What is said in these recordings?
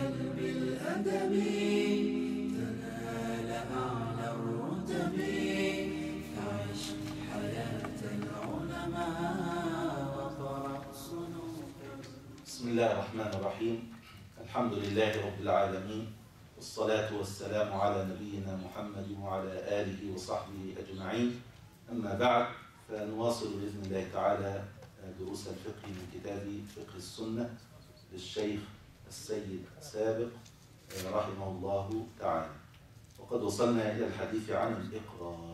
بالأدب تنال أعلى الرتب، فعش حياة العلماء وقرأ صنوف. بسم الله الرحمن الرحيم. الحمد لله رب العالمين، والصلاة والسلام على نبينا محمد وعلى آله وصحبه أجمعين. أما بعد، فنواصل بإذن الله تعالى دروس الفقه من كتاب فقه السنة للشيخ السيد سابق رحمه الله تعالى. وقد وصلنا إلى الحديث عن الإقرار.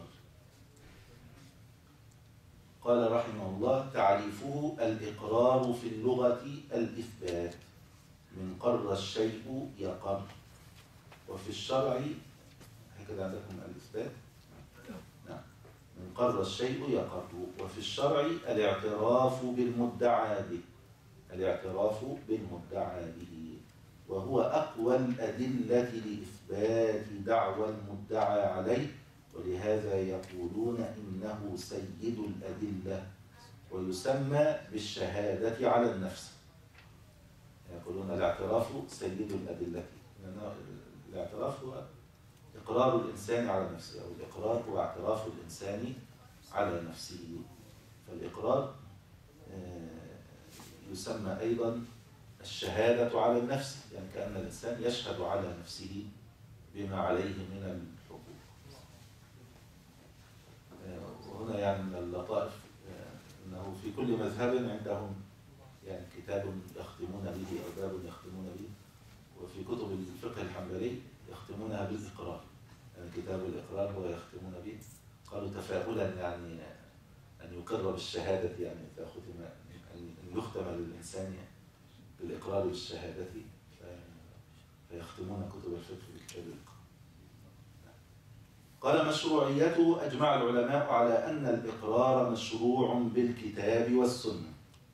قال رحمه الله: تعريفه الإقرار في اللغة الإثبات، من قر الشيء يقر. وفي الشرع هكذا عندكم الإثبات؟ نعم، من قر الشيء يقر. وفي الشرع الاعتراف بالمدعى به، الاعتراف بالمدعى به، وهو أقوى الأدلة لإثبات دعوى المدعى عليه، ولهذا يقولون إنه سيد الأدلة، ويسمى بالشهادة على النفس. يقولون الاعتراف سيد الأدلة، لأن الاعتراف هو إقرار الإنسان على نفسه، أو الإقرار هو اعتراف الإنسان على نفسه. فالإقرار يسمى أيضا الشهادة على النفس، يعني كأن الإنسان يشهد على نفسه بما عليه من الحقوق. وهنا يعني من اللطائف أنه في كل مذهب عندهم يعني كتاب يختمون به أو باب يختمون به، وفي كتب الفقه الحنبلي يختمونها بالإقرار، يعني كتاب الإقرار هو يختمون به. قالوا تفاؤلا يعني أن يقر بالشهادة، يعني أن يختم للإنسان بالإقرار بالشهادة، فيختمون كتب الفقه بكتاب الإقرار. قال: مشروعيته أجمع العلماء على أن الإقرار مشروع بالكتاب والسنة.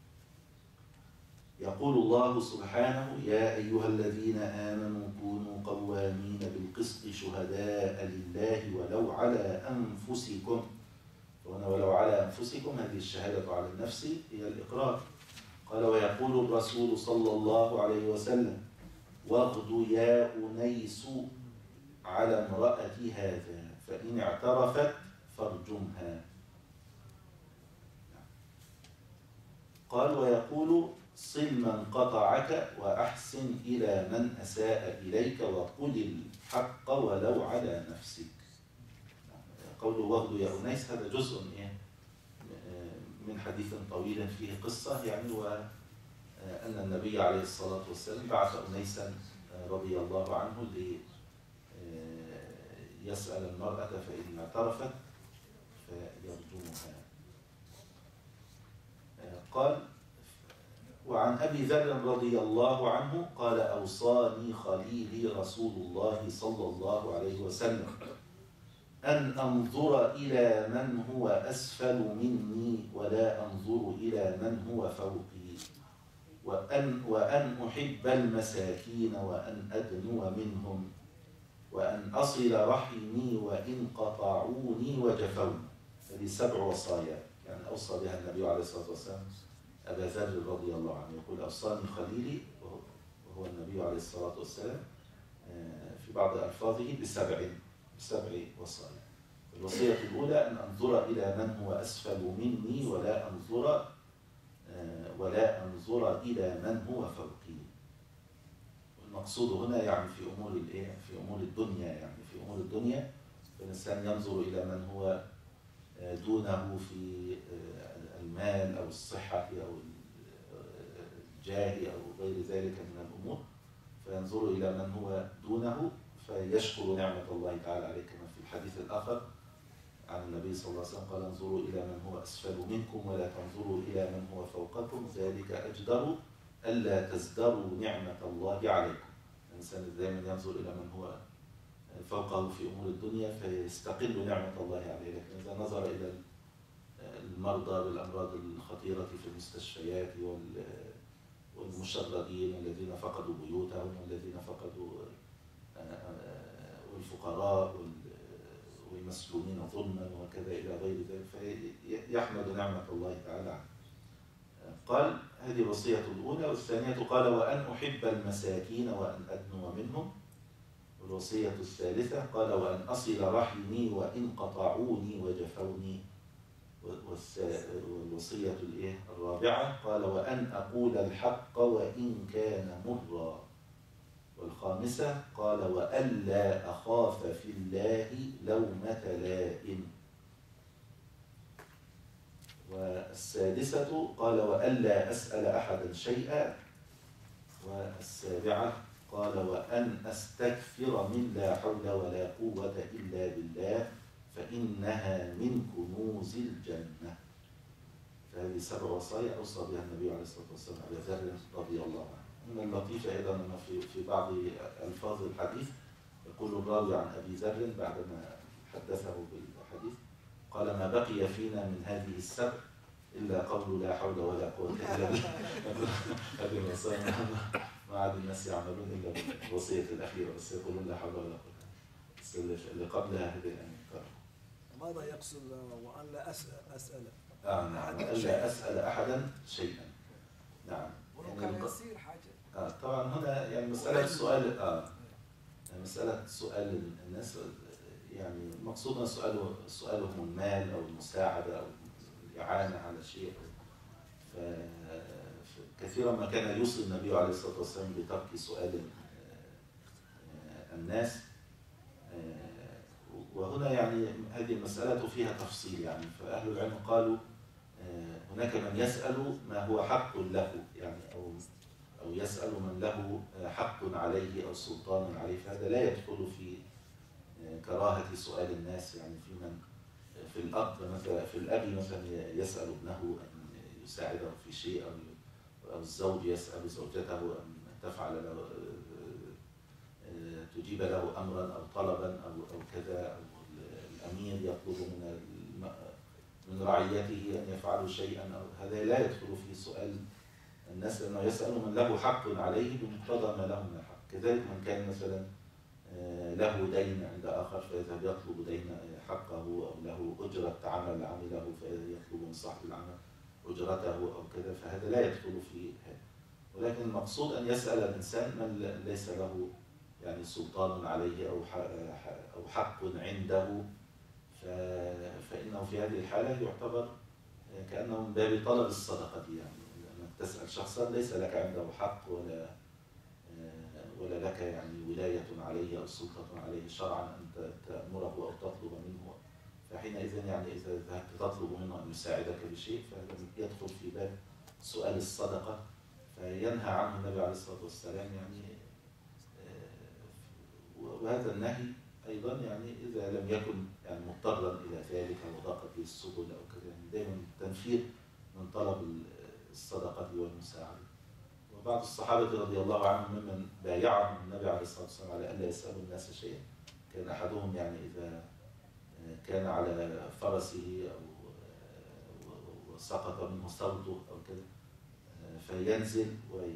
يقول الله سبحانه: يا أيها الذين آمنوا كونوا قوامين بالقسط شهداء لله ولو على أنفسكم. وهنا ولو على أنفسكم، هذه الشهادة على النفس هي الإقرار. قال: ويقول الرسول صلى الله عليه وسلم: واغد يا أنيس على امرأة هذا، فإن اعترفت فارجمها. قال: ويقول: صل من قطعك وأحسن إلى من أساء إليك وقل الحق ولو على نفسك. قوله واغد يا أنيس هذا جزء من حديث طويل فيه قصة، يعني وأن النبي عليه الصلاة والسلام بعث أنيسا رضي الله عنه ليسأل المرأة، فإن اعترفت فيرجمها. قال: وعن أبي ذر رضي الله عنه قال: أوصاني خليلي رسول الله صلى الله عليه وسلم أن أنظر إلى من هو أسفل مني ولا أنظر إلى من هو فوقي، وأن أحب المساكين وأن أدنو منهم، وأن أصل رحمي وإن قطعوني وجفوني. هذه 7 وصايا يعني أوصى بها النبي عليه الصلاة والسلام أبا ذر رضي الله عنه. يقول: أوصاني خليلي، وهو النبي عليه الصلاة والسلام، في بعض ألفاظه بسبع وصايا. الوصية الأولى أن أنظر إلى من هو أسفل مني ولا أنظر إلى من هو فوقي. المقصود هنا يعني في أمور الدنيا، يعني في أمور الدنيا الإنسان ينظر إلى من هو دونه في المال أو الصحة أو الجاه أو غير ذلك من الأمور، فينظر إلى من هو دونه فيشكر نعمة الله تعالى عليه، كما في الحديث الآخر عن النبي صلى الله عليه وسلم قال: انظروا إلى من هو أسفل منكم ولا تنظروا إلى من هو فوقكم، ذلك أجدر ألا تزدروا نعمة الله عليكم. الإنسان دائما ينظر إلى من هو فوقه في أمور الدنيا فيستقل نعمة الله عليه، لكن إذا نظر إلى المرضى بالأمراض الخطيرة في المستشفيات والمشردين الذين فقدوا بيوتهم والذين فقدوا والفقراء والمسلومين ظلما وكذا إلى غير ذلك، فيحمد نعمة الله تعالى عنه. قال هذه الوصية الأولى. والثانية قال وأن أحب المساكين وأن أدنو منهم. والوصية الثالثة قال وأن أصل رحمي وإن قطعوني وجفوني. والوصية الرابعة قال وأن أقول الحق وإن كان مرا. والخامسة قال وألا أخاف في الله لومة لائم. والسادسة قال وألا أسأل أحدا شيئا. والسابعة قال وأن أستكثر من لا حول ولا قوة إلا بالله فإنها من كنوز الجنة. فهذه 7 وصايا أوصى بها النبي عليه الصلاة والسلام أبا ذر رضي الله عنه. من اللطيف أيضا أن في بعض ألفاظ الحديث يقول الراوي عن أبي ذر بعدما حدثه بالحديث قال ما بقي فينا من هذه السبع إلا قول لا حول ولا قوة إلا بالله. هذه الوصايا ما عاد الناس يعملون إلا بالوصية الأخيرة، بس يقولون لا حول ولا قوة. بس اللي قبلها هذه الأمثال. ماذا يقصد وأن لا أسأل؟ نعم، ألا أسأل أحدا شيئا. نعم. ولو كان يصير حاجة. طبعا هنا يعني مسألة سؤال مسألة سؤال الناس يعني مقصودنا سؤالهم المال أو المساعدة أو الإعانة على شيء. فكثيرا ما كان يوصي النبي عليه الصلاة والسلام بترك سؤال الناس. وهنا يعني هذه المسألة فيها تفصيل يعني. فأهل العلم قالوا هناك من يسأل ما هو حق له يعني أو يسأل من له حق عليه أو سلطان عليه، فهذا لا يدخل في كراهة سؤال الناس يعني. في من في الأب مثلا، في الأب مثلا يسأل ابنه أن يساعده في شيء، أو الزوج يسأل زوجته أن تفعل له تجيب له أمرا أو طلبا أو كذا، أو الأمير يطلب من رعيته أن يفعلوا شيئا، أو هذا لا يدخل في سؤال الناس، لأنه يسأل من له حق عليه بمقتضى ما له من الحق. كذلك من كان مثلا له دين عند آخر فيذهب يطلب دين حقه، أو له أجرة عمل عمله فيطلب من صاحب العمل أجرته أو كذا، فهذا لا يدخل في هذا. ولكن المقصود أن يسأل الإنسان من ليس له يعني سلطان عليه أو حق عنده، فإنه في هذه الحالة يعتبر كأنه من باب طلب الصدقة يعني. لأنك تسأل شخصا ليس لك عنده حق ولا لك يعني ولاية عليه أو سلطة عليه شرعا أن تأمره أو تطلب منه، فحينئذ يعني إذا ذهبت تطلب منه أن يساعدك بشيء فهذا يدخل في باب سؤال الصدقة، فينهى عنه النبي عليه الصلاة والسلام يعني. وهذا النهي أيضا يعني إذا لم يكن يعني مضطرا إلى ذلك أو ضاقت به السبل أو كذا، يعني دائما تنفير من طلب الصدقة والمساعدة. وبعض الصحابة رضي الله عنهم ممن بايعهم النبي عليه الصلاة والسلام على ألا يسألوا الناس شيئا، كان أحدهم يعني إذا كان على فرسه أو وسقط منه صوته أو كذا فينزل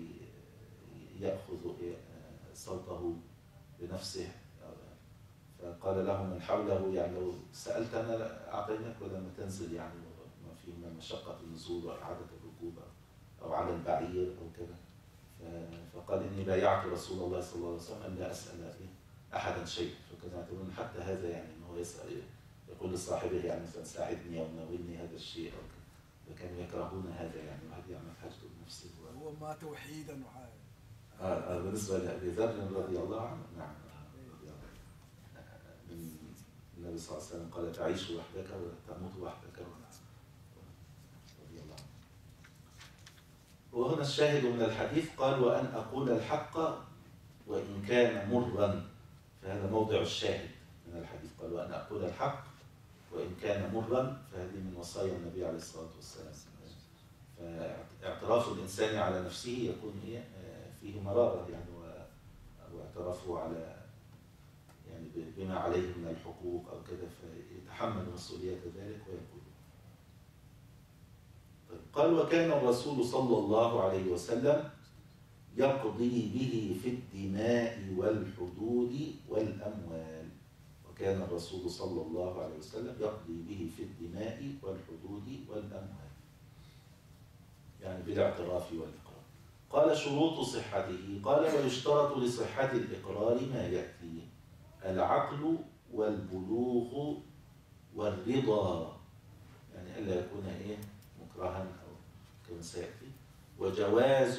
ويأخذ صوته بنفسه، فقال له من حوله يعني لو سألتنا أعطيناك ولما تنزل يعني ما فيه مشقة النزول وإعادة الركوب أو على البعير أو كذا. فقال إني بايعت رسول الله صلى الله عليه وسلم أن لا أسأل أحدا شيء. فكان يعتبرون حتى هذا يعني أنه يسأل يقول لصاحبه يعني مثلا ساعدني أو ناولني هذا الشيء أو كذا، فكانوا يكرهون هذا يعني، وهذه يعني حاجته بنفسه. هو مات وحيدا بالنسبة لأبي ذر رضي الله عنه نعم. النبي صلى الله عليه وسلم قال تعيش وحدك وتموت وحدك رضي الله عنه. وهنا الشاهد من الحديث قال وأن أقول الحق وإن كان مرا، فهذا موضع الشاهد من الحديث. قال وأن أقول الحق وإن كان مرا، فهذه من وصايا النبي عليه الصلاة والسلام. فاعتراف الإنسان على نفسه يكون فيه مرارة يعني، واعترافه على يعني بما عليه من الحقوق أو كذا، فيتحمل مسؤولية ذلك ويقول. قال وكان الرسول صلى الله عليه وسلم يقضي به في الدماء والحدود والأموال. وكان الرسول صلى الله عليه وسلم يقضي به في الدماء والحدود والأموال، يعني بالاعتراف والإقرار. قال شروط صحته، قال ويشترط لصحة الإقرار ما يأتي: العقل والبلوغ والرضا، يعني ألا يكون مكرها أو كما سيأتي، وجواز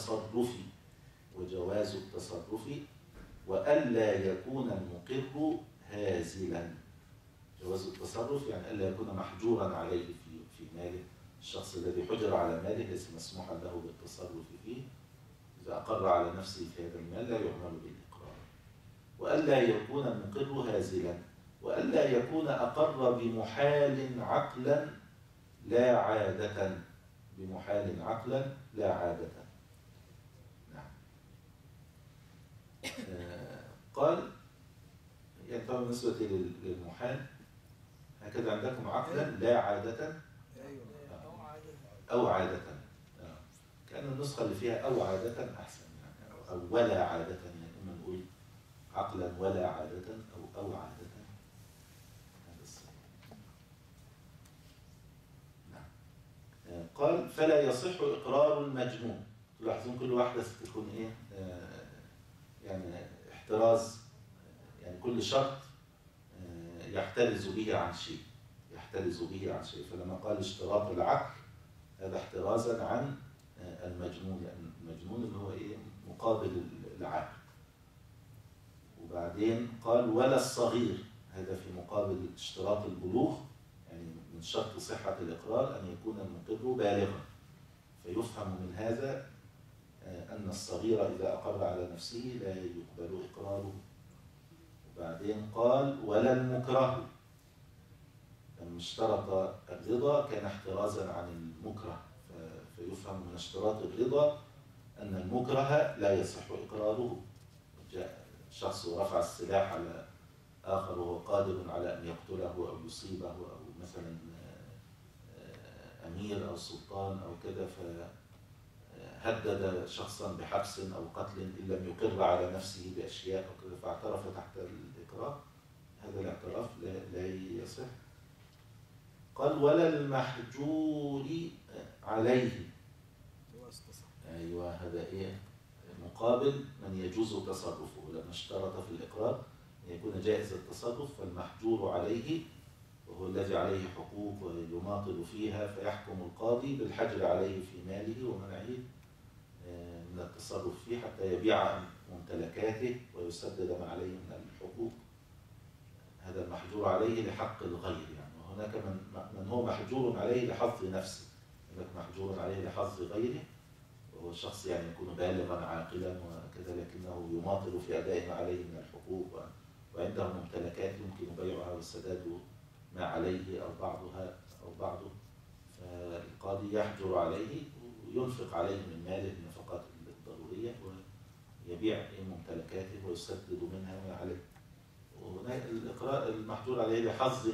التصرف وألا يكون المقر هازلا. جواز التصرف يعني ألا يكون محجورا عليه في ماله. الشخص الذي حجر على ماله ليس مسموحا له بالتصرف فيه. إذا أقر على نفسه في هذا المال لا يعمل بالإقرار. وألا يكون المقر هازلا، وألا يكون أقر بمحال عقلا لا عادة. بمحال عقلا لا عادة. نعم. قال يعني طبعا بالنسبة للمحال هكذا عندكم عقلا لا عادة أو عادة. كأن النسخة اللي فيها أو عادة أحسن، يعني أو ولا عادة، يعني إما نقول عقلا ولا عادة أو عادة. هذا الصحيح. نعم. قال فلا يصح إقرار المجنون. تلاحظون كل واحدة تكون يعني احتراز، يعني كل شرط يحترز به عن شيء، فلما قال اشتراط العقل هذا احترازا عن المجنون، لأن المجنون اللي هو مقابل العقل. وبعدين قال ولا الصغير، هذا في مقابل اشتراط البلوغ، يعني من شرط صحة الإقرار أن يكون المقر بالغا. فيفهم من هذا أن الصغير إذا أقر على نفسه لا يقبل إقراره. وبعدين قال ولا المكره، لما اشترط الرضا كان احترازا عن المكره، فيفهم من اشتراط الرضا أن المكره لا يصح إقراره. جاء شخص ورفع السلاح على آخر وهو قادر على أن يقتله أو يصيبه، أو مثلا أمير أو سلطان أو كذا، فهدد شخصا بحبس أو قتل إن لم يقر على نفسه بأشياء أو كذا، فاعترف تحت الإقرار. هذا الاعتراف لا يصح. قال ولا المحجور عليه. أيوة، هذا مقابل من يجوز تصرفه. لما اشترط في الإقرار أن يكون جائز التصرف، فالمحجور عليه وهو الذي عليه حقوق ويماطل فيها، فيحكم القاضي بالحجر عليه في ماله ومنعه من التصرف فيه حتى يبيع ممتلكاته ويسدد ما عليه من الحقوق. هذا المحجور عليه لحق الغير، يعني وهناك من هو محجور عليه لحظ نفسه، هناك محجور عليه لحظ غيره، وهو شخص يعني يكون بالغا عاقلا وكذا، لكنه يماطل في أداء ما عليه من الحقوق، وعنده ممتلكات يمكن بيعها وسداد ما عليه أو بعضه، فالقاضي يحجر عليه وينفق عليه من ماله النفقات الضرورية ويبيع ممتلكاته ويسدد منها ما عليه. وهناك الإقرار المحجور عليه لحظ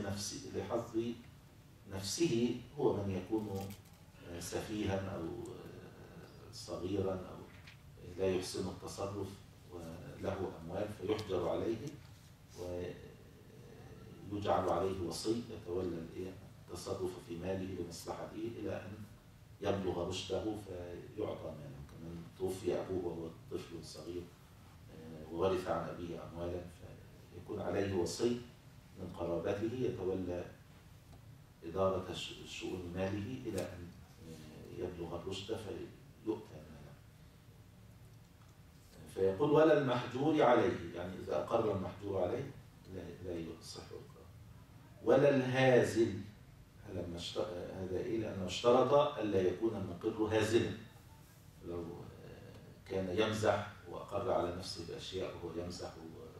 نفسه هو من يكون سفيها أو صغيرا أو لا يحسن التصرف وله أموال، فيحجر عليه ويجعل عليه وصي يتولى التصرف في ماله لمصلحته إلى أن يبلغ رشده فيعطى مالا. كمان توفي أبوه وهو طفل صغير وورث عن أبيه أموالا، فيكون عليه وصي من قرابته يتولى إدارة شؤون ماله إلى أن يبلغ الرشد فيؤتى مالا. فيقول ولا المحجور عليه، يعني إذا أقر المحجور عليه لا يصح إقراره. ولا الهازل، هذا لأنه اشترط ألا يكون المقر هازلا. لو كان يمزح وأقر على نفسه بأشياء وهو يمزح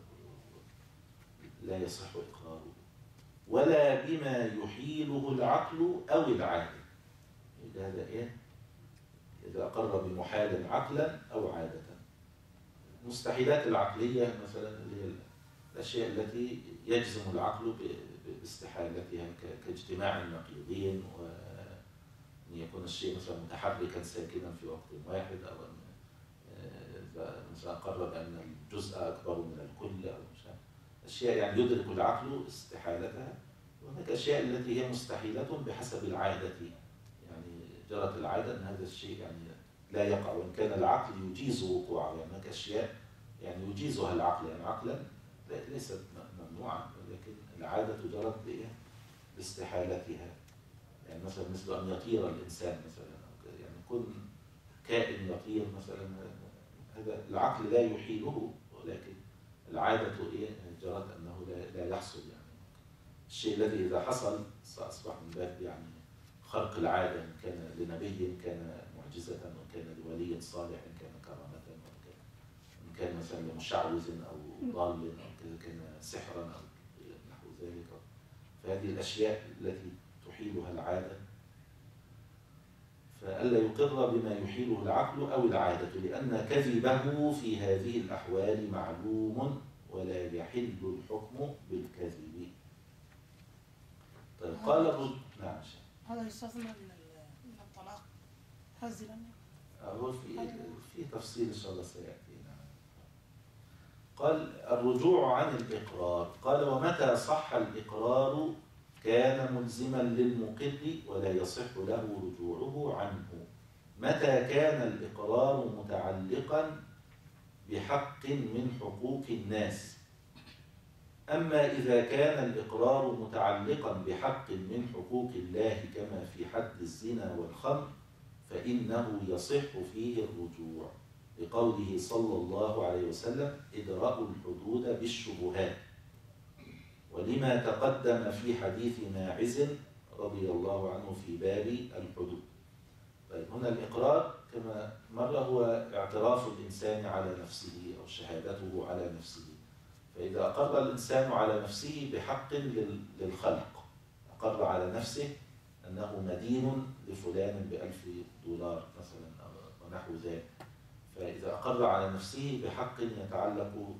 لا يصح إقراره. ولا بما يحيله العقل أو العادة، هذا إذا أقر بمحال عقلا أو عادة. المستحيلات العقلية مثلا اللي هي الأشياء التي يجزم العقل باستحالتها كاجتماع النقيضين، وأن يكون الشيء مثلا متحركا ساكنا في وقت واحد، أو أن مثلا أقر بأن الجزء أكبر من الكل، أو أشياء يعني يدرك العقل استحالتها. وهناك أشياء التي هي مستحيلة بحسب العادة، يعني جرت العادة أن هذا الشيء يعني لا يقع، وإن كان العقل يجيز وقوعه. يعني هناك أشياء يعني يجيزها العقل، يعني عقلا ليست ممنوعة، ولكن العادة جرت لاستحالتها. يعني مثلا مثل أن يطير الإنسان مثلا، يعني كن كائن يطير مثلا، هذا العقل لا يحيله، ولكن العادة جرت أنه لا يحصل. يعني الشيء الذي إذا حصل سأصبح من باب يعني خرق العادة، إن كان لنبي كان معجزة، وإن كان لولي صالح إن كان كرامة، وإن كان مثلا لمشعوذ أو ضال أو كذا كان سحرا أو نحو ذلك. فهذه الأشياء التي تحيلها العادة، فألا يقر بما يحيله العقل أو العادة، لأن كذبه في هذه الأحوال معلوم ولا يحل الحكم بالكذب. طيب قال الرجل نعم. هذا يستثنى من الطلاق هزلا. هو في تفصيل إن شاء الله سيأتي. قال الرجوع عن الإقرار. قال ومتى صح الإقرار كان ملزما للمقر ولا يصح له رجوعه عنه. متى كان الإقرار متعلقا بحق من حقوق الناس. أما إذا كان الإقرار متعلقا بحق من حقوق الله كما في حد الزنا والخمر فإنه يصح فيه الرجوع، لقوله صلى الله عليه وسلم ادرأوا الحدود بالشبهات، ولما تقدم في حديث ماعز رضي الله عنه في باب الحدود. طيب هنا الإقرار كما مر هو اعتراف الإنسان على نفسه أو شهادته على نفسه. فإذا أقر الإنسان على نفسه بحق للخلق، أقر على نفسه أنه مدين لفلان $1000 مثلا ونحو ذلك، فإذا أقر على نفسه بحق يتعلق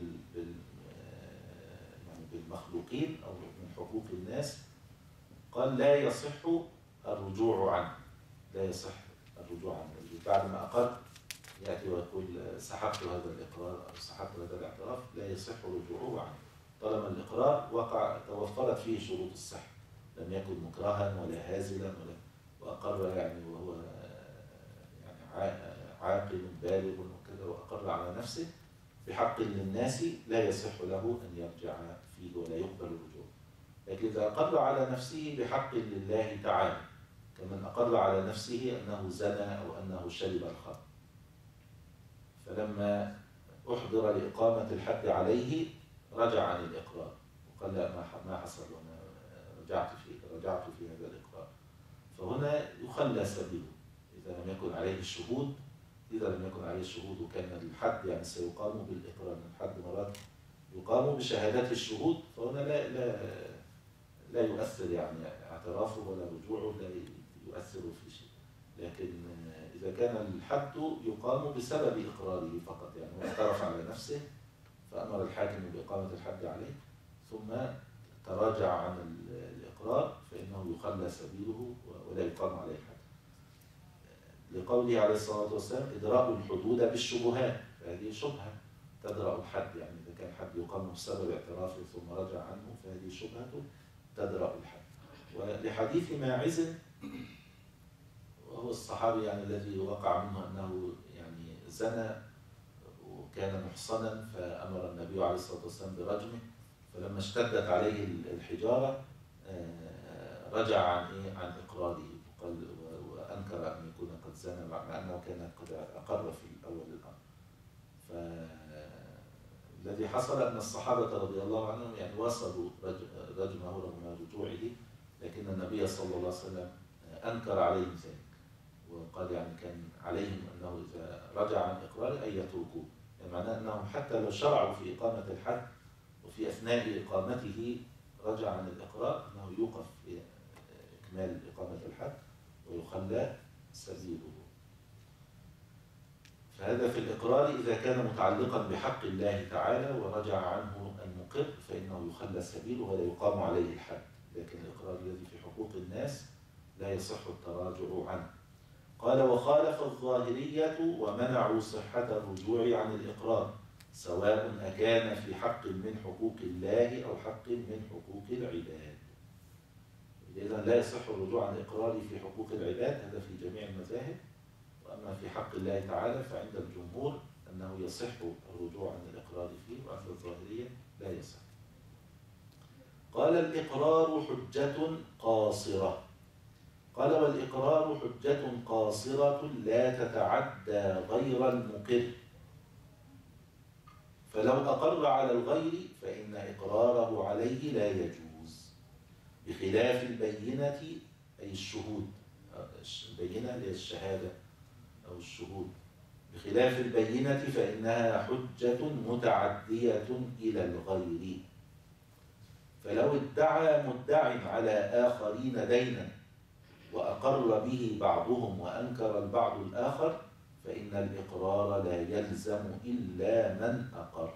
بالمخلوقين أو من حقوق الناس، قال لا يصح الرجوع عنه، لا يصح الرجوع عنه. بعد ما أقر يأتي ويقول سحبت هذا الإقرار أو سحبت هذا الاعتراف، لا يصح رجوعه عنه طالما الإقرار توفرت فيه شروط الصحة، لم يكن مكرها ولا هازلا وأقر يعني وهو يعني عاقل بالغ وكذا، وأقر على نفسه بحق للناس لا يصح له أن يرجع فيه ولا يقبل الرجوع. لكن إذا أقر على نفسه بحق لله تعالى، كمن أقر على نفسه أنه زنى أو أنه شرب الخمر، فلما أحضر لإقامة الحد عليه رجع عن الإقرار وقال لا ما حصل وأنا رجعت في هذا الإقرار، فهنا يخلى سبيله إذا لم يكن عليه الشهود. إذا لم يكن عليه الشهود وكان الحد يعني سيقام بالإقرار، الحد مرات يقام بشهادات الشهود، فهنا لا يؤثر يعني اعترافه ولا رجوعه لا يؤثر في شيء. لكن إذا كان الحد يقام بسبب إقراره فقط، يعني هو اعترف على نفسه فأمر الحاكم بإقامة الحد عليه ثم تراجع عن الإقرار، فإنه يخلى سبيله ولا يقام عليه الحد، لقوله عليه الصلاة والسلام ادرأوا الحدود بالشبهات. فهذه شبهة تدرأ الحد، يعني إذا كان حد يقام بسبب اعترافه ثم رجع عنه فهذه شبهة تدرأ الحد. ولحديث ماعز وهو الصحابي يعني الذي وقع منه أنه يعني زنى وكان محصنا، فأمر النبي عليه الصلاة والسلام برجمه، فلما اشتدت عليه الحجارة رجع عن إقراره وأنكر أن يكون قد زنى مع أنه كان قد أقر في الأول الأمر. فالذي حصل أن الصحابة رضي الله عنهم يعني وصلوا رجمه رغم رجوعه، لكن النبي صلى الله عليه وسلم أنكر عليهم ذلك وقال يعني كان عليهم أنه إذا رجع عن إقراره أن يتركوه، يعني معناه أنهم حتى لو شرعوا في إقامة الحد وفي أثناء إقامته رجع عن الإقرار أنه يوقف في إكمال إقامة الحد ويخلى سبيله. فهذا في الإقرار إذا كان متعلقا بحق الله تعالى ورجع عنه المقر فإنه يخلى سبيله ولا يقام عليه الحد. لكن الإقرار الذي في حقوق الناس لا يصح التراجع عنه. قال وخالف الظاهرية ومنعوا صحة الرجوع عن الإقرار سواء أكان في حق من حقوق الله أو حق من حقوق العباد. إذا لا يصح الرجوع عن إقراره في حقوق العباد، هذا في جميع المذاهب. وأما في حق الله تعالى فعند الجمهور أنه يصح الرجوع عن الإقرار فيه، وعند الظاهرية لا يصح. قال الإقرار حجة قاصرة. قال والإقرار حجة قاصرة لا تتعدى غير المقر، فلو أقر على الغير فإن إقراره عليه لا يجوز، بخلاف البينة أي الشهود، البينة هي الشهادة أو الشهود، بخلاف البينة فإنها حجة متعدية إلى الغير. فلو ادعى مدع على آخرين دينا وأقر به بعضهم وأنكر البعض الآخر فإن الإقرار لا يلزم إلا من أقر.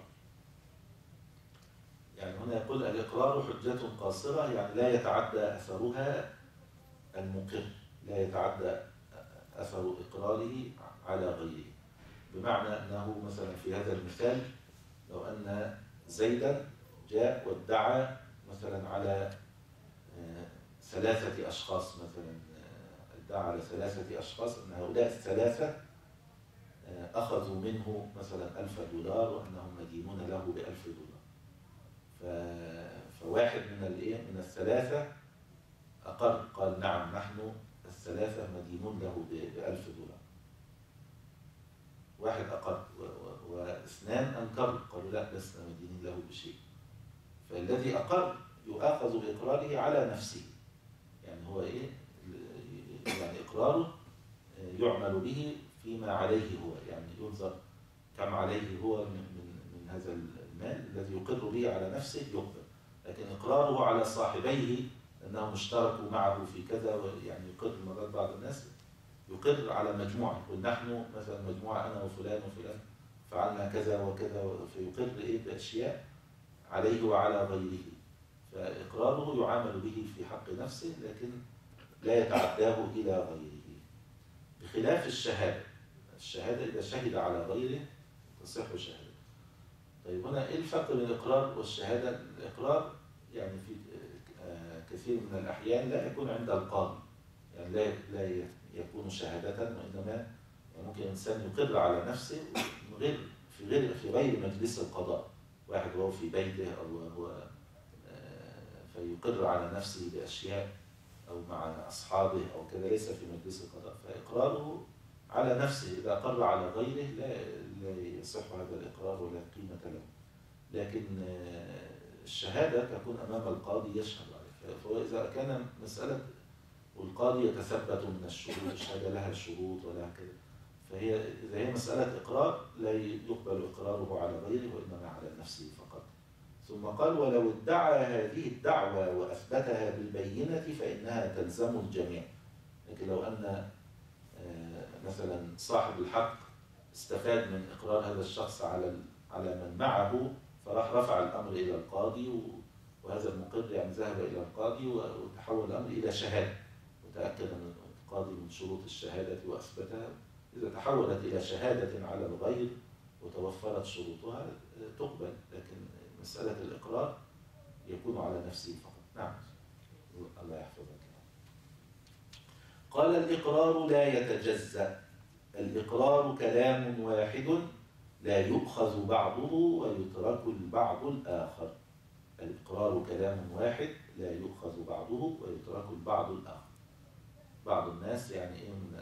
يعني هنا يقول الإقرار حجة قاصرة، يعني لا يتعدى أثرها المقر، لا يتعدى أثر إقراره على غيره. بمعنى أنه مثلا في هذا المثال لو أن زيدا جاء وادعى مثلا على 3 أشخاص، مثلا ادعى على 3 أشخاص أن هؤلاء الثلاثة أخذوا منه مثلا $1000 وأنهم مدينون له $1000. فواحد من الثلاثة أقر، قال نعم نحن الثلاثة مدينون له $1000. واحد أقر واثنان أنكروا قالوا لا لسنا مدينين له بشيء. فالذي أقر يؤاخذ بإقراره على نفسه، يعني هو يعني إقراره يعمل به فيما عليه هو، يعني ينظر كم عليه هو من هذا المال الذي يقر به على نفسه يقبل. لكن إقراره على صاحبيه أنهم اشتركوا معه في كذا، يعني يقر مرات بعض الناس يقر على مجموعة، يقول نحن مثلا مجموعة أنا وفلان وفلان فعلنا كذا وكذا، فيقر بأشياء عليه وعلى غيره. فإقراره يعامل به في حق نفسه لكن لا يتعداه إلى غيره، بخلاف الشهادة. الشهادة إذا شهد على غيره تصح شهادة. طيب هنا إيه الفرق بين الإقرار والشهادة؟ الإقرار يعني في كثير من الأحيان لا يكون عند القاضي، يعني لا يكون شهادة، وإنما يعني ممكن إنسان يقر على نفسه في غير مجلس القضاء، واحد وهو في بيته أو هو فيقر على نفسه بأشياء أو مع أصحابه أو كذا ليس في مجلس القضاء، فإقراره على نفسه. إذا أقر على غيره لا يصح هذا الإقرار ولا قيمة له. لكن الشهادة تكون أمام القاضي يشهد عليه. فهو إذا كان مسألة والقاضي يتثبت من الشهود، الشهادة لها شروط ولها كذا، إذا هي مسألة إقرار لا يقبل إقراره على غيره وإنما على نفسه فقط. ثم قال ولو ادعى هذه الدعوة وأثبتها بالبينة فإنها تلزم الجميع. لكن لو أن مثلا صاحب الحق استفاد من إقرار هذا الشخص على من معه فراح رفع الأمر إلى القاضي، وهذا المقر يعني ذهب إلى القاضي وتحول الأمر إلى شهادة، وتأكد أن القاضي من شروط الشهادة وأثبتها. إذا تحولت إلى شهادة على الغير وتوفرت شروطها تقبل، لكن مسألة الإقرار يكون على نفسه فقط. نعم الله يحفظك. قال الإقرار لا يتجزأ. الإقرار كلام واحد لا يؤخذ بعضه ويترك البعض الآخر. الإقرار كلام واحد لا يؤخذ بعضه ويترك البعض الآخر. بعض الناس يعني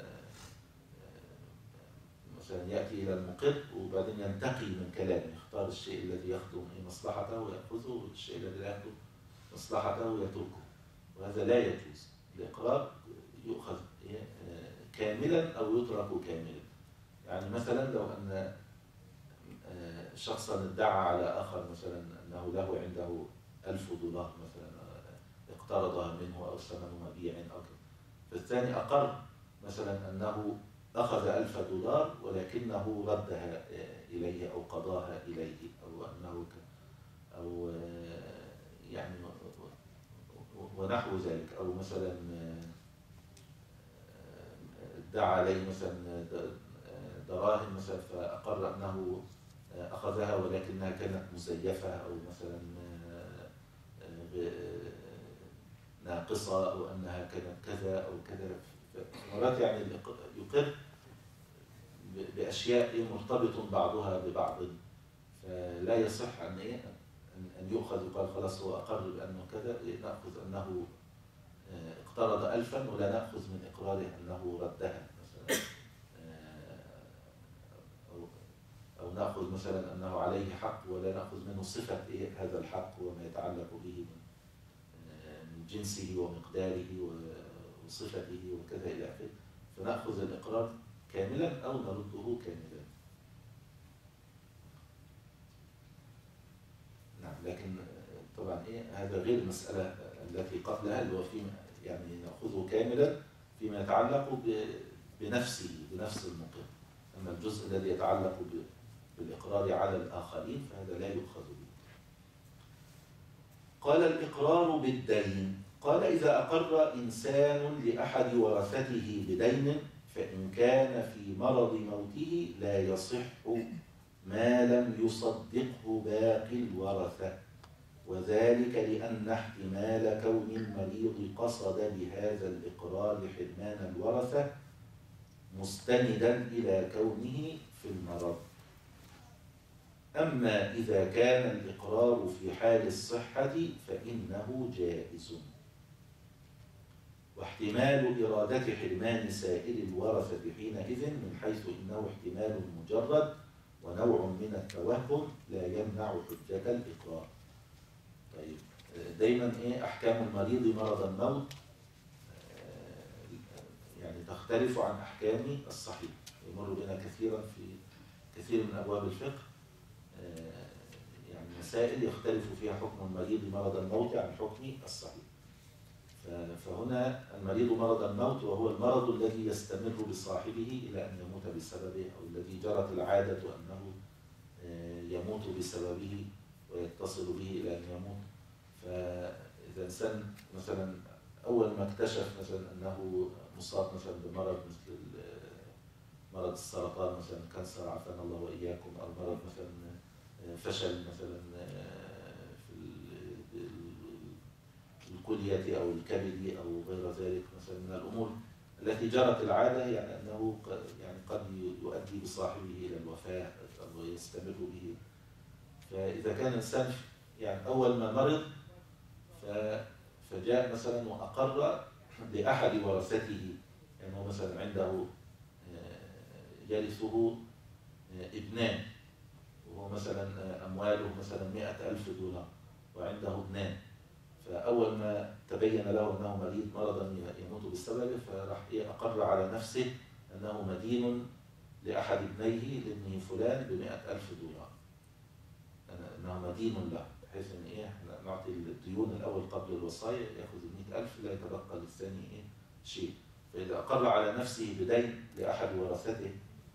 مثلا يأتي إلى المقر وبعدين ينتقي من كلامه، يختار الشيء الذي يخدم مصلحته ويأخذه، والشيء الذي لا يخدم مصلحته يتركه، وهذا لا يجوز. الإقرار يؤخذ كاملا أو يترك كاملا. يعني مثلا لو أن شخصا ادعى على آخر مثلا أنه له عنده $1000 مثلا اقترضها منه أو ثمن مبيع أو كذا، فالثاني أقر مثلا أنه أخذ $1000 ولكنه ردها إليه أو قضاها إليه أو أنه أو يعني ونحو ذلك، أو مثلا ادعى عليه مثلا دراهم مثلا فأقر أنه أخذها ولكنها كانت مزيفة أو مثلا ناقصة أو أنها كانت كذا أو كذا. مرات يعني يقر بأشياء مرتبط بعضها ببعض، فلا يصح أن يؤخذ يقال خلاص هو أقر بأنه كذا، نأخذ أنه اقترض 1000 ولا نأخذ من إقراره أنه ردها مثلا، أو نأخذ مثلا أنه عليه حق ولا نأخذ منه صفة هذا الحق وما يتعلق به من جنسه ومقداره وصفته وكذا إلى آخره، فنأخذ الإقرار كاملا أو نرده كاملا. نعم، لكن طبعا هذا غير المسألة التي قبلها اللي هو يعني نأخذه كاملا فيما يتعلق بنفسه بنفس المقر. أما الجزء الذي يتعلق بالإقرار على الآخرين فهذا لا يؤخذ به. قال الإقرار بالدين. قال إذا أقر إنسان لأحد ورثته بدين فإن كان في مرض موته لا يصح ما لم يصدقه باقي الورثة، وذلك لأن احتمال كون المريض قصد بهذا الإقرار حرمان الورثة مستندا إلى كونه في المرض. أما إذا كان الإقرار في حال الصحة فإنه جائز، واحتمال إرادة حرمان سائر الورثة حينئذ من حيث إنه احتمال مجرد ونوع من التوهم لا يمنع حجة الإقرار. طيب، دايما أحكام المريض مرض الموت يعني تختلف عن أحكام الصحيح، يمر بنا كثيرا في كثير من أبواب الفقه يعني مسائل يختلف فيها حكم المريض مرض الموت عن حكم الصحيح. فهنا المريض مرض الموت وهو المرض الذي يستمر بصاحبه إلى أن يموت بسببه، أو الذي جرت العادة أنه يموت بسببه ويتصل به إلى أن يموت. فإذا إنسان مثلا أول ما اكتشف مثلا أنه مصاب مثلا بمرض مثل مرض السرطان مثلا، كانسر عافانا الله وإياكم، أو مرض مثلا فشل مثلا في الكلية أو الكبد أو غير ذلك مثلا من الأمور التي جرت العادة، يعني أنه يعني قد يؤدي بصاحبه إلى الوفاة أو يستمر به. فإذا كان الإنسان يعني أول ما مرض فجاء مثلا وأقر لأحد ورثته، يعني هو مثلا عنده يرثه ابنان، وهو مثلا أمواله مثلا 100,000 دولار وعنده ابنان، فأول ما تبين له أنه مريض مرضا يموت بسببه فراح أقر على نفسه أنه مدين لأحد ابنيه لابنه فلان ب100,000 دولار، أنه مدين له، بحيث أن نعطي الديون الأول قبل الوصايا، يأخذ 100,000 لا يتبقى للثاني شيء. فإذا أقر على نفسه بدين لأحد ورثته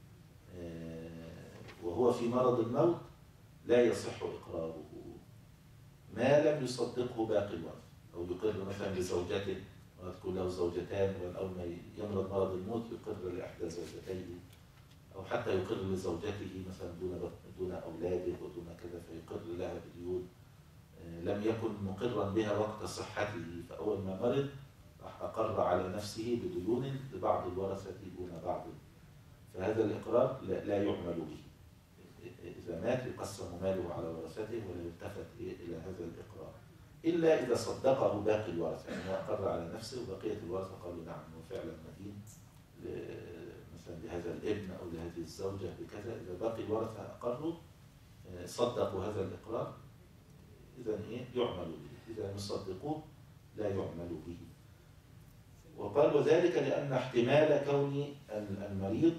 وهو في مرض الموت لا يصح إقراره ما لم يصدقه باقي الورثة، أو يقر مثلا لزوجته وتكون له زوجتان، وأول ما يمرض مرض الموت يقر لإحدى زوجتيه، أو حتى يقر لزوجته مثلا دون أولاده ودون كذا، فيقر لها بديون لم يكن مقرا بها وقت صحته، فأول ما مرض راح أقر على نفسه بديون لبعض الورثة دون بعض، فهذا الإقرار لا يعمل به. إذا مات يقسم ماله على ورثته ولا يلتفت إلى هذا الإقرار إلا إذا صدقه باقي الورثة، يعني هو أقر على نفسه وبقية الورثة قالوا نعم هو فعلا مدين مثلا لهذا الابن أو لهذه الزوجة بكذا. إذا باقي الورثة أقروا صدقوا هذا الإقرار إذا يعمل به، إذا يصدقوه لا يعمل به. وقال وذلك لأن احتمال كون المريض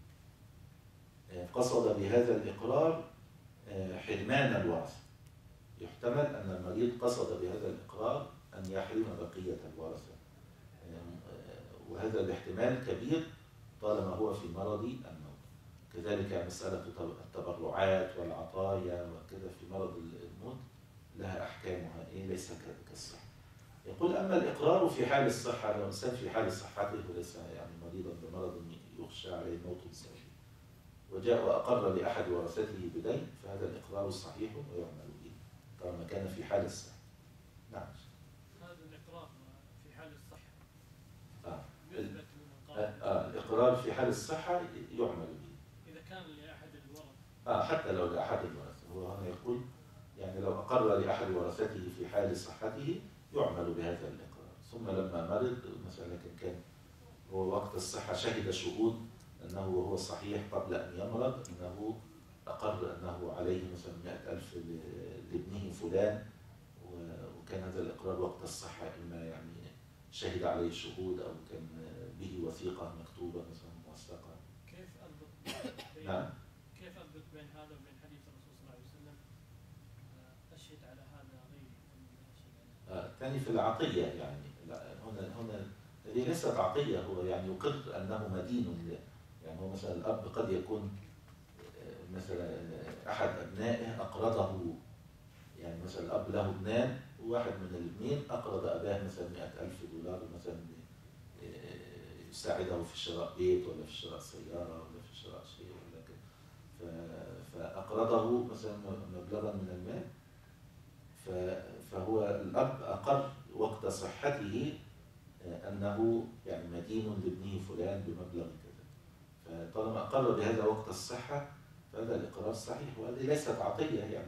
قصد بهذا الإقرار حرمان الورثة، يحتمل أن المريض قصد بهذا الإقرار أن يحرم بقية الورثة، وهذا الاحتمال كبير طالما هو في مرض الموت. كذلك مسألة التبرعات والعطايا وكذا في مرض الموت لها أحكامها ليس كالصحة. يقول أما الإقرار في حال الصحة، لو إنسان في حال صحته وليس يعني مريضا بمرض يخشى عليه الموت بسببه وجاء وأقر لأحد ورثته بدين فهذا الإقرار صحيح ويعمل به طالما كان في حال الصحة. نعم. هذا الإقرار الإقرار في حال الصحة يعمل به. إذا كان لأحد الورثة. حتى لو لأحد الورثة، هو هنا يقول يعني لو أقر لأحد ورثته في حال صحته يعمل بهذا الإقرار. ثم لما مرض مثلا كان هو وقت الصحة شهد شهود أنه وهو صحيح قبل أن يمرض أنه أقر أنه عليه مثلا 100,000 لابنه فلان، وكان هذا الإقرار وقت الصحة إما يعني شهد عليه شهود أو كان به وثيقة مكتوبة مثلا موثقة. كيف أضبط بين نعم. كيف أضبط بين هذا وبين حديث الرسول صلى الله عليه وسلم أشهد على هذا غيري أشهد على الثاني في العطية يعني هنا هي ليست عطية، هو يعني يقر أنه مدين له. يعني هو مثلا الأب قد يكون مثلا أحد أبنائه أقرضه، يعني مثلا الأب له ابنان وواحد من الابنين أقرض أباه مثلا 100,000 دولار مثلا يساعده في شراء بيت ولا في شراء سيارة ولا في شراء شيء ولا كده، فأقرضه مثلا مبلغا من المال، فهو الأب أقر وقت صحته أنه يعني مدين لابنه فلان بمبلغ كذا، فطالما أقر بهذا وقت الصحة فهذا الإقرار صحيح. وهذه ليست عطية، يعني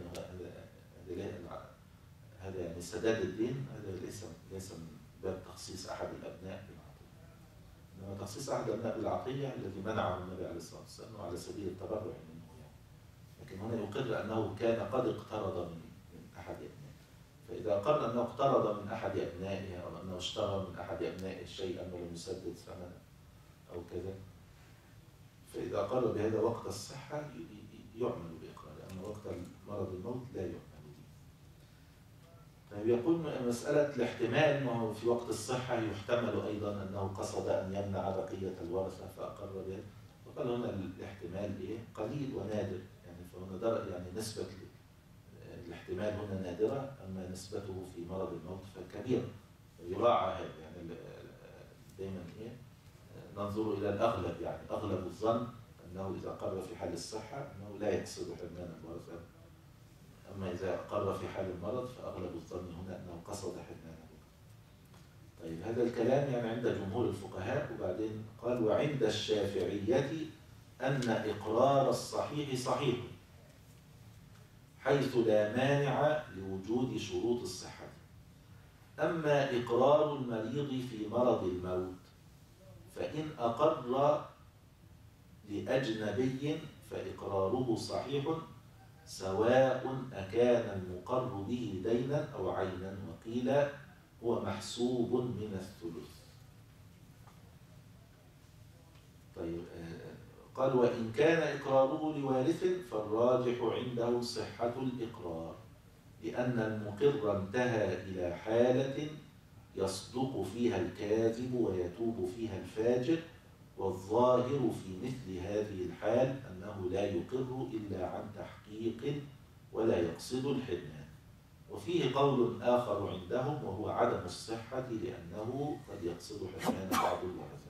هذا يعني سداد الدين، هذا ليس من باب تخصيص أحد الأبناء بالعطية، إنما تخصيص أحد الأبناء بالعطية الذي منعه النبي عليه الصلاة والسلام على سبيل التبرع منه يعني. لكن هنا يقر أنه كان قد اقترض من أحد أبنائه، فإذا أقر أنه اقترض من أحد أبنائه أو أنه اشترى من أحد أبنائه شيئا ولم يسدد ثمنه أو كذا، فإذا أقر بهذا وقت الصحة يعمل بإقراره، أما وقت مرض الموت لا يعمل به. طيب يقول مسألة الاحتمال، ما هو في وقت الصحة يحتمل أيضا أنه قصد أن يمنع بقية الورثة فأقر به، وقال هنا الاحتمال إيه؟ قليل ونادر، يعني فهنا يعني نسبة الاحتمال هنا نادرة، أما نسبته في مرض الموت فكبيرة، يراعى هذا يعني دائما إيه؟ ننظر إلى الأغلب، يعني أغلب الظن أنه إذا أقر في حال الصحة أنه لا يقصد حرمان الورثة، أما إذا أقر في حال المرض فأغلب الظن هنا أنه قصد حرمانه. طيب هذا الكلام يعني عند جمهور الفقهاء، وبعدين قال وعند الشافعية أن إقرار الصحيح صحيح حيث لا مانع لوجود شروط الصحة، أما إقرار المريض في مرض الموت فإن أقر لأجنبي فإقراره صحيح سواء أكان المقر به دينا أو عينا، وقيل هو محسوب من الثلث. طيب قال وإن كان إقراره لوارث فالراجح عنده صحة الإقرار، لأن المقر انتهى إلى حالة يصدق فيها الكاذب ويتوب فيها الفاجر، والظاهر في مثل هذه الحال أنه لا يقر إلا عن تحقيق ولا يقصد الحرمان. وفيه قول آخر عندهم وهو عدم الصحة، لأنه قد يقصد حرمان بعض الورثة.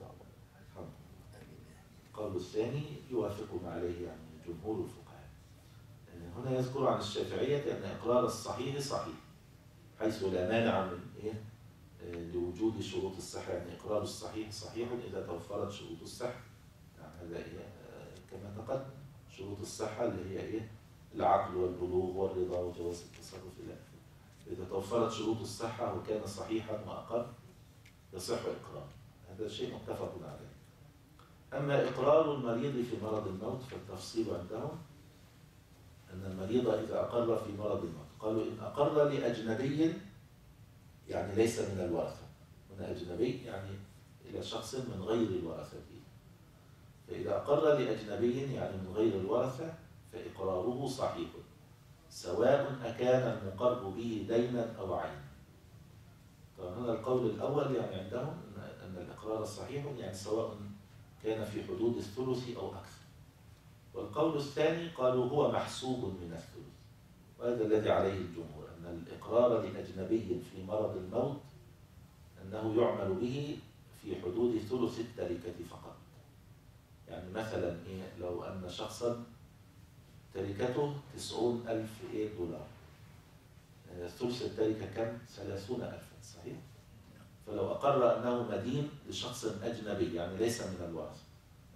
القول الثاني يوافقهم عليه يعني جمهور الفقهاء. هنا يذكر عن الشافعية أن إقرار الصحيح صحيح حيث لا مانع من لوجود شروط الصحة، يعني إقرار الصحيح صحيح إذا توفرت شروط الصحة، يعني هذا كما تقدم شروط الصحة اللي هي العقل والبلوغ والرضا وجواز التصرف إلى آخره. إذا توفرت شروط الصحة وكان صحيحا وأقر يصح إقرار، هذا شيء متفق عليه. أما إقرار المريض في مرض الموت فالتفصيل عندهم أن المريض إذا أقر في مرض الموت قالوا إن أقر لأجنبي يعني ليس من الورثة، هنا أجنبي يعني إلى شخص من غير الورثة، فإذا أقر لأجنبي يعني من غير الورثة فإقراره صحيح سواء أكان المقر به دينا أو عينا. طبعا هنا القول الأول يعني عندهم أن الإقرار صحيح يعني سواء كان في حدود الثلث أو أكثر، والقول الثاني قالوا هو محسوب من الثلث، وهذا الذي عليه الجمهور أن الإقرار لأجنبي في مرض الموت أنه يعمل به في حدود ثلث التركة فقط. يعني مثلا لو أن شخصا تركته 90,000 دولار، ثلث التركة كم؟ 30,000 صحيح؟ فلو أقر أنه مدين لشخص أجنبي يعني ليس من الورثة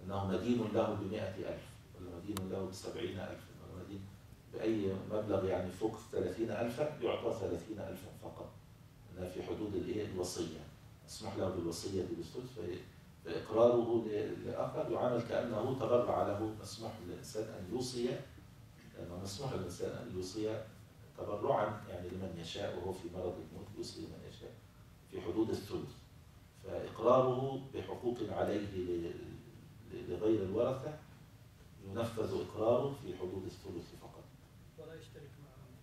أنه مدين له ب100,000 ولا مدين له ب70,000 ولا مدين بأي مبلغ يعني فوق 30,000 يعطى 30,000 فقط، أنها في حدود الوصية، مسموح له بالوصية بالثلث، فإقراره لآخر يعامل كأنه تبرع له. مسموح للإنسان أن يوصي، لأنه مسموح للإنسان أن يوصي تبرعا يعني لمن يشاء، وهو في مرض الموت يوصي لمن يشاء في حدود الثلث. فإقراره بحقوق عليه لغير الورثة ينفذ إقراره في حدود الثلث فقط. ولا يشترك معهم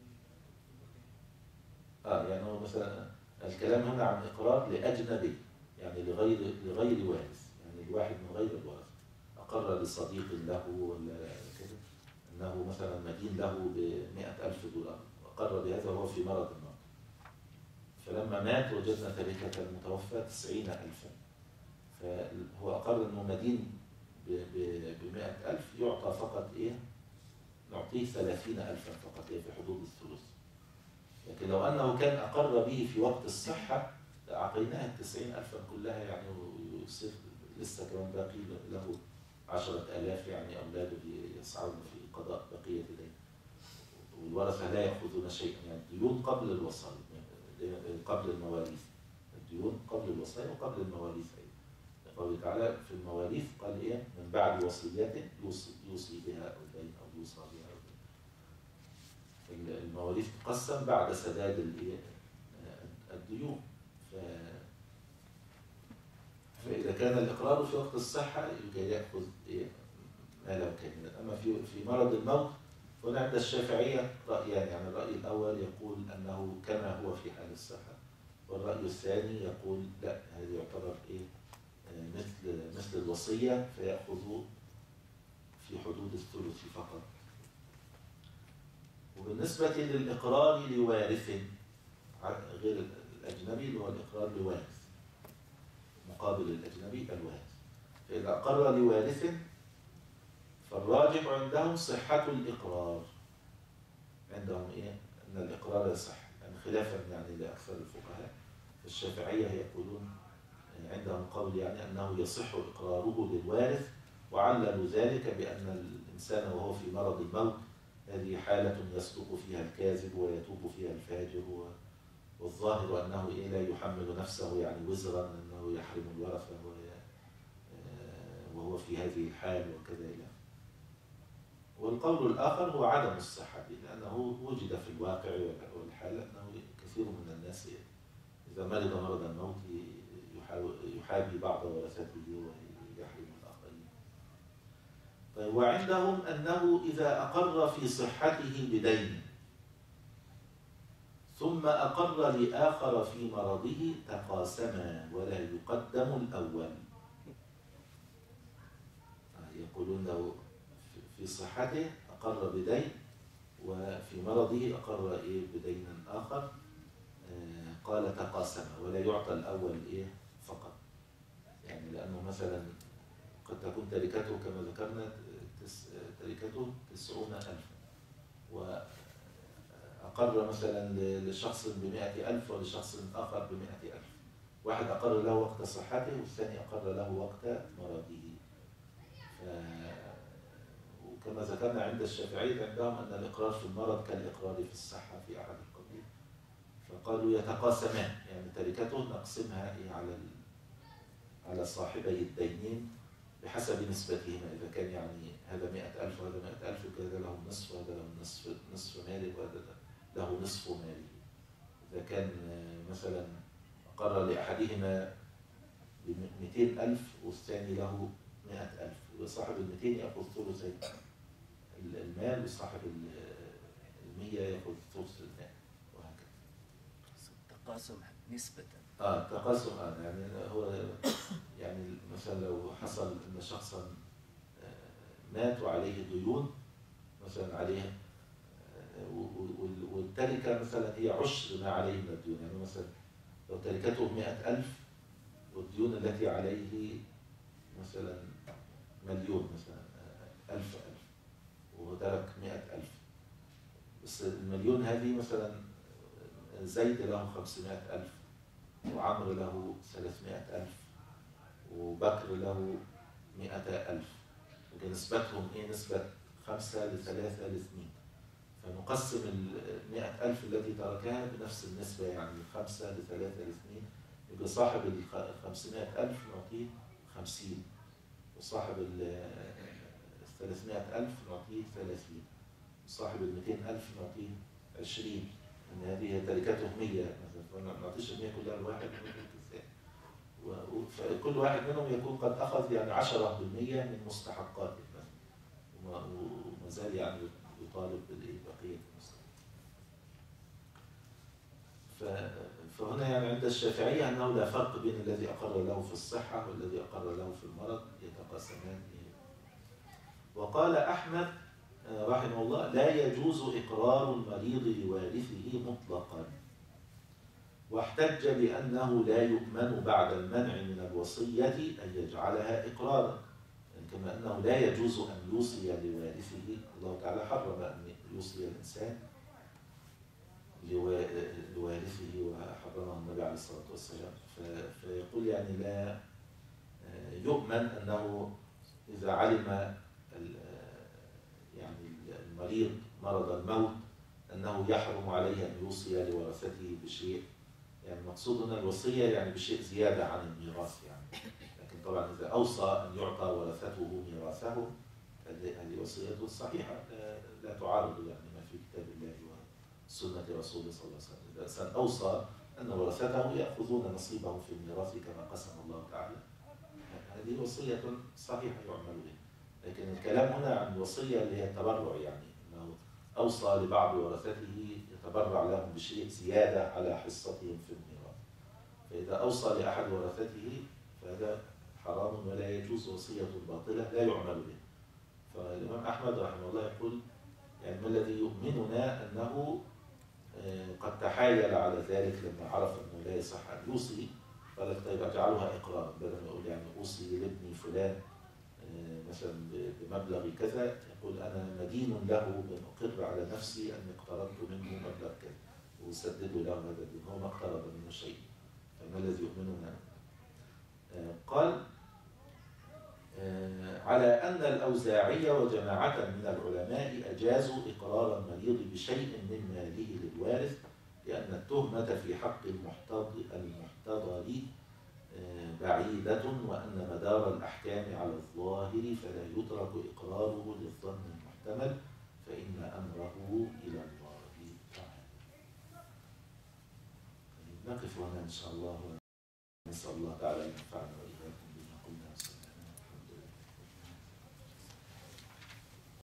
في البقية. يعني هو مثلا الكلام هنا عن إقرار لأجنبي، يعني لغير وارث، يعني الواحد من غير الورثة أقر لصديق له ولا كده أنه مثلا مدين له ب100,000 دولار، أقر بهذا وهو في مرض الموت، فلما مات وجدنا تركة المتوفى 90,000، فهو أقر أنه مدين ب100,000 يعطى فقط نعطيه 30,000 فقط في حدود الثلث. لكن لو أنه كان أقر به في وقت الصحة أعطيناه 90,000 كلها يعني، ويصير لسه كمان باقي له 10,000 يعني أولاده يسعون في قضاء بقية دين، والورثة لا يأخذون شيئا، يعني الديون قبل الوصايا قبل المواريث، الديون قبل الوصايا وقبل المواريث. قوله تعالى في المواريث قال من بعد وصية يوصي بها أو دين أو يوصى بها أو دين. المواريث تقسم بعد سداد الديون. فإذا كان الإقرار في وقت الصحة يأخذ ماله كاملا. أما في مرض الموت هنا عند الشافعية رأيان، يعني الرأي الأول يقول أنه كما هو في حال الصحة، والرأي الثاني يقول لا، هذا يعتبر مثل الوصية فيأخذ في حدود الثلث فقط. وبالنسبة للإقرار لوارث غير الأجنبي اللي هو الإقرار لوارث مقابل الأجنبي الوارث، فإذا أقر لوارث فالراجح عندهم صحة الإقرار، عندهم أن الإقرار يصح، يعني خلافا يعني لأكثر الفقهاء. الشافعية يقولون عندهم قول يعني أنه يصح إقراره للوارث، وعللوا ذلك بأن الإنسان وهو في مرض الموت هذه حالة يصدق فيها الكاذب ويتوب فيها الفاجر، والظاهر أنه لا يحمل نفسه يعني وزرا أنه يحرم الورثة وهو في هذه الحال وكذا إلى. والقول الآخر هو عدم الصحة، لأنه وجد في الواقع والحال أنه كثير من الناس إذا مرض مرض الموت يحابي بعض ورثته ويحرم الآخرين. طيب وعندهم أنه إذا أقر في صحته بدين ثم أقر لآخر في مرضه تقاسما ولا يقدم الأول. يقولون لو في صحته أقر بدين وفي مرضه أقر بدين آخر، قال تقاسما ولا يعطى الأول فقط، يعني لأنه مثلا قد تكون تركته كما ذكرنا تركته 90,000 وأقر مثلا لشخص ب100,000 ولشخص آخر ب100,000، واحد أقر له وقت صحته والثاني أقر له وقت مرضه. وكما ذكرنا عند الشافعية عندهم أن الإقرار في المرض كالإقرار في الصحة في أحد القولين، فقالوا يتقاسمان، يعني تركته نقسمها على صاحبي الدينين بحسب نسبتهما، إذا كان يعني هذا 100,000 وهذا 100,000 وكذا له النصف وهذا له نصف ماله وهذا له نصف ماله. إذا كان مثلا أقر لأحدهما ب200,000 والثاني له 100,000، وصاحب ال200 يأخذ ثلثي المال وصاحب ال100 يأخذ ثلث المال وهكذا. تقاسم نسبة. تقاسم يعني هو يعني مثلا لو حصل أن شخصا مات وعليه ديون مثلا عليه والتركة مثلا هي عشر ما عليه من الديون، يعني مثلا لو تركته 100,000 والديون التي عليه مثلا مليون مثلا 1,000 وهو ترك 100,000، بس المليون هذه مثلا زيد له 500,000 وعمر له 300,000 وبكر له 100,000. يبقى نسبتهم إيه؟ نسبة 5 ل3 ل2. فنقسم 100,000 التي تركها بنفس النسبة، يعني 5 ل3 ل2. يبقى صاحب 500,000 نعطيه 50، وصاحب 300,000 نعطيه 30، وصاحب 200,000 نعطيه 20. إن هذه تركته 100 مثلا، ما نعطيش 100 كلها لواحد فكل واحد منهم يكون قد أخذ يعني 10% من مستحقاته، وما زال يعني يطالب بقية المستحقات. فهنا يعني عند الشافعية أنه لا فرق بين الذي أقر له في الصحة والذي أقر له في المرض، يتقاسمان. وقال أحمد رحمه الله: لا يجوز إقرار المريض لوارثه مطلقا، واحتج بأنه لا يؤمن بعد المنع من الوصية أن يجعلها إقرارا، كما أنه لا يجوز أن يوصي لوارثه. الله تعالى حرم أن يوصي الإنسان لوارثه، وحرمه النبي عليه الصلاة والسلام. فيقول يعني لا يؤمن أنه إذا علم يعني المريض مرض الموت أنه يحرم عليه أن يوصي لورثته بشيء. يعني المقصود هنا الوصية يعني بشيء زيادة عن الميراث يعني. لكن طبعا إذا أوصى أن يعطى ورثته ميراثه هذه وصيته صحيحة، لا تعارض يعني ما في كتاب الله وسنة رسوله صلى الله عليه وسلم. إذا الإنسان أوصى أن ورثته يأخذون نصيبهم في الميراث كما قسم الله تعالى، هذه وصية صحيحة يعمل بها. لكن الكلام هنا عن الوصية اللي هي التبرع، يعني أنه أوصى لبعض ورثته يتبرع لهم بشيء زيادة على حصتهم في الميراث. فإذا أوصى لأحد ورثته فهذا حرام ولا يجوز، وصية باطلة لا يعمل به. فالإمام أحمد رحمه الله يقول يعني ما الذي يؤمننا أنه قد تحايل على ذلك لما عرف أنه لا يصح أن يوصي، قال طيب أجعلها إقرار، بدل ما يقول يعني أوصي لابني فلان مثلا بمبلغ كذا، يقول أنا مدين له بأن أقر على نفسي أني اقترضت منه مبلغ كذا وأسدد له هذا الدين، هو ما اقترض منه شيء، فما الذي يؤمننا؟ قال على أن الأوزاعي وجماعة من العلماء أجازوا إقرار المريض بشيء من ماله للوارث، لأن التهمة في حق المحتضر بعيدة، وأن مدار الأحكام على الظاهر فلا يترك إقراره للظن المحتمل، فإن أمره إلى الله تعالى. نقف هنا إن شاء الله، ونسأل الله تعالى أن ينفعنا وإياكم